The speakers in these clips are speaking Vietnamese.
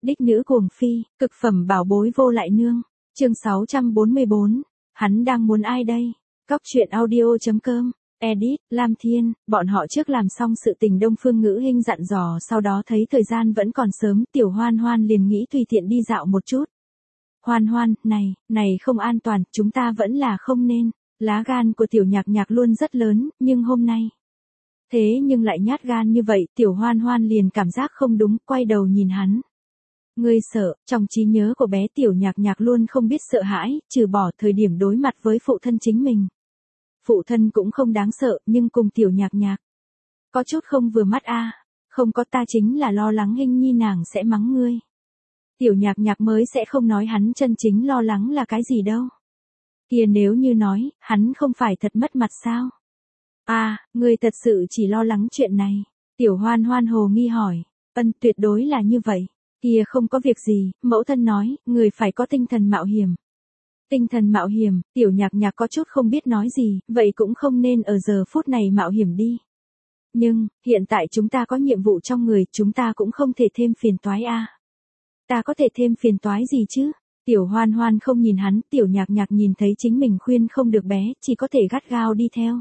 Đích nữ cuồng phi, cực phẩm bảo bối vô lại nương. Chương 644. Hắn đang muốn ai đây? Cóc truyện audio.com. Edit, Lam Thiên, bọn họ trước làm xong sự tình Đông Phương Ngữ Hinh dặn dò, sau đó thấy thời gian vẫn còn sớm, Tiểu Hoan Hoan liền nghĩ tùy tiện đi dạo một chút. Hoan Hoan, này không an toàn, chúng ta vẫn là không nên. Lá gan của Tiểu Nhạc Nhạc luôn rất lớn, nhưng hôm nay. Thế nhưng lại nhát gan như vậy, Tiểu Hoan Hoan liền cảm giác không đúng, quay đầu nhìn hắn. Ngươi sợ, trong trí nhớ của bé Tiểu Nhạc Nhạc luôn không biết sợ hãi, trừ bỏ thời điểm đối mặt với phụ thân chính mình. Phụ thân cũng không đáng sợ, nhưng cùng Tiểu Nhạc Nhạc. Có chút không vừa mắt a. Không có, ta chính là lo lắng Hinh Nhi nàng sẽ mắng ngươi. Tiểu Nhạc Nhạc mới sẽ không nói hắn chân chính lo lắng là cái gì đâu. Kia nếu như nói, hắn không phải thật mất mặt sao? Ngươi thật sự chỉ lo lắng chuyện này. Tiểu Hoan Hoan hồ nghi hỏi. Tuyệt đối là như vậy. Kia không có việc gì, mẫu thân nói, người phải có tinh thần mạo hiểm. Tinh thần mạo hiểm, Tiểu Nhạc Nhạc có chút không biết nói gì, vậy cũng không nên ở giờ phút này mạo hiểm đi. Nhưng, hiện tại chúng ta có nhiệm vụ trong người, chúng ta cũng không thể thêm phiền toái a. Ta có thể thêm phiền toái gì chứ? Tiểu Hoan Hoan không nhìn hắn, Tiểu Nhạc Nhạc nhìn thấy chính mình khuyên không được bé, chỉ có thể gắt gao đi theo.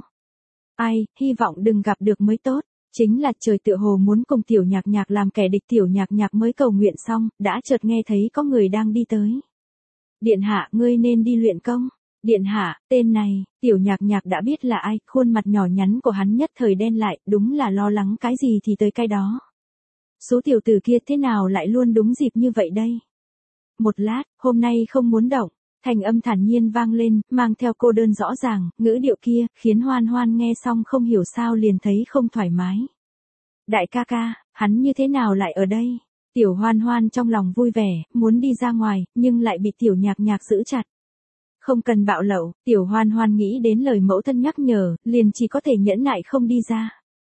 Hy vọng đừng gặp được mới tốt. Chính là trời tựa hồ muốn cùng Tiểu Nhạc Nhạc làm kẻ địch, Tiểu Nhạc Nhạc mới cầu nguyện xong, đã chợt nghe thấy có người đang đi tới. Điện hạ, ngươi nên đi luyện công. Điện hạ, tên này, Tiểu Nhạc Nhạc đã biết là ai, khuôn mặt nhỏ nhắn của hắn nhất thời đen lại, đúng là lo lắng cái gì thì tới cái đó. Số tiểu tử kia thế nào lại luôn đúng dịp như vậy đây? Một lát, hôm nay không muốn động. Thanh âm thản nhiên vang lên, mang theo cô đơn rõ ràng, ngữ điệu kia, khiến Hoan Hoan nghe xong không hiểu sao liền thấy không thoải mái. Đại ca ca, hắn như thế nào lại ở đây? Tiểu Hoan Hoan trong lòng vui vẻ, muốn đi ra ngoài, nhưng lại bị Tiểu Nhạc Nhạc giữ chặt. Không cần bạo lậu, Tiểu Hoan Hoan nghĩ đến lời mẫu thân nhắc nhở, liền chỉ có thể nhẫn nại không đi ra.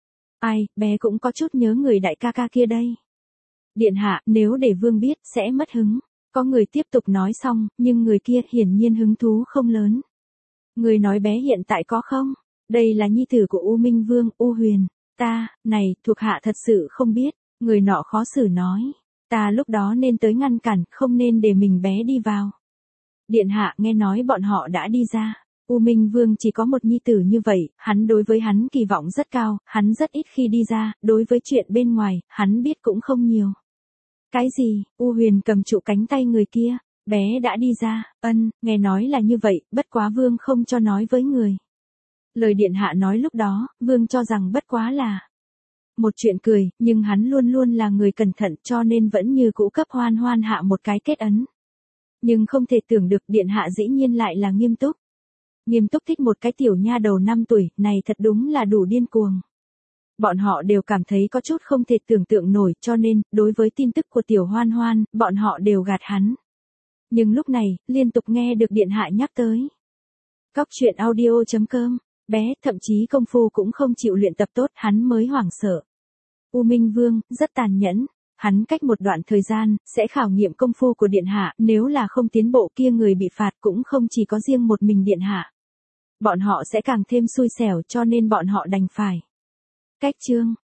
Bé cũng có chút nhớ người đại ca ca kia đây. Điện hạ, nếu để vương biết, sẽ mất hứng. Có người tiếp tục nói xong, nhưng người kia hiển nhiên hứng thú không lớn. Người nói bé hiện tại có không? Đây là nhi tử của U Minh Vương, U Huyền. Thuộc hạ thật sự không biết. Người nọ khó xử nói. Ta lúc đó nên tới ngăn cản, không nên để mình bé đi vào. Điện hạ, nghe nói bọn họ đã đi ra. U Minh Vương chỉ có một nhi tử như vậy, hắn đối với hắn kỳ vọng rất cao, hắn rất ít khi đi ra, đối với chuyện bên ngoài, hắn biết cũng không nhiều. Cái gì? U Huyền cầm trụ cánh tay người kia, bé đã đi ra, nghe nói là như vậy, bất quá Vương không cho nói với người. Lời điện hạ nói lúc đó, Vương cho rằng bất quá là một chuyện cười, nhưng hắn luôn luôn là người cẩn thận cho nên vẫn như cũ cấp Hoan Hoan hạ một cái kết ấn. Nhưng không thể tưởng được điện hạ dĩ nhiên lại là nghiêm túc. Nghiêm túc thích một cái tiểu nha đầu 5 tuổi, này thật đúng là đủ điên cuồng. Bọn họ đều cảm thấy có chút không thể tưởng tượng nổi cho nên, đối với tin tức của Tiểu Hoan Hoan, bọn họ đều gạt hắn. Nhưng lúc này, liên tục nghe được điện hạ nhắc tới. Cóc truyện audio.com, bé thậm chí công phu cũng không chịu luyện tập tốt, hắn mới hoảng sợ. U Minh Vương, rất tàn nhẫn. Hắn cách một đoạn thời gian, sẽ khảo nghiệm công phu của điện hạ, nếu là không tiến bộ kia người bị phạt cũng không chỉ có riêng một mình điện hạ. Bọn họ sẽ càng thêm xui xẻo cho nên bọn họ đành phải. Cách chương.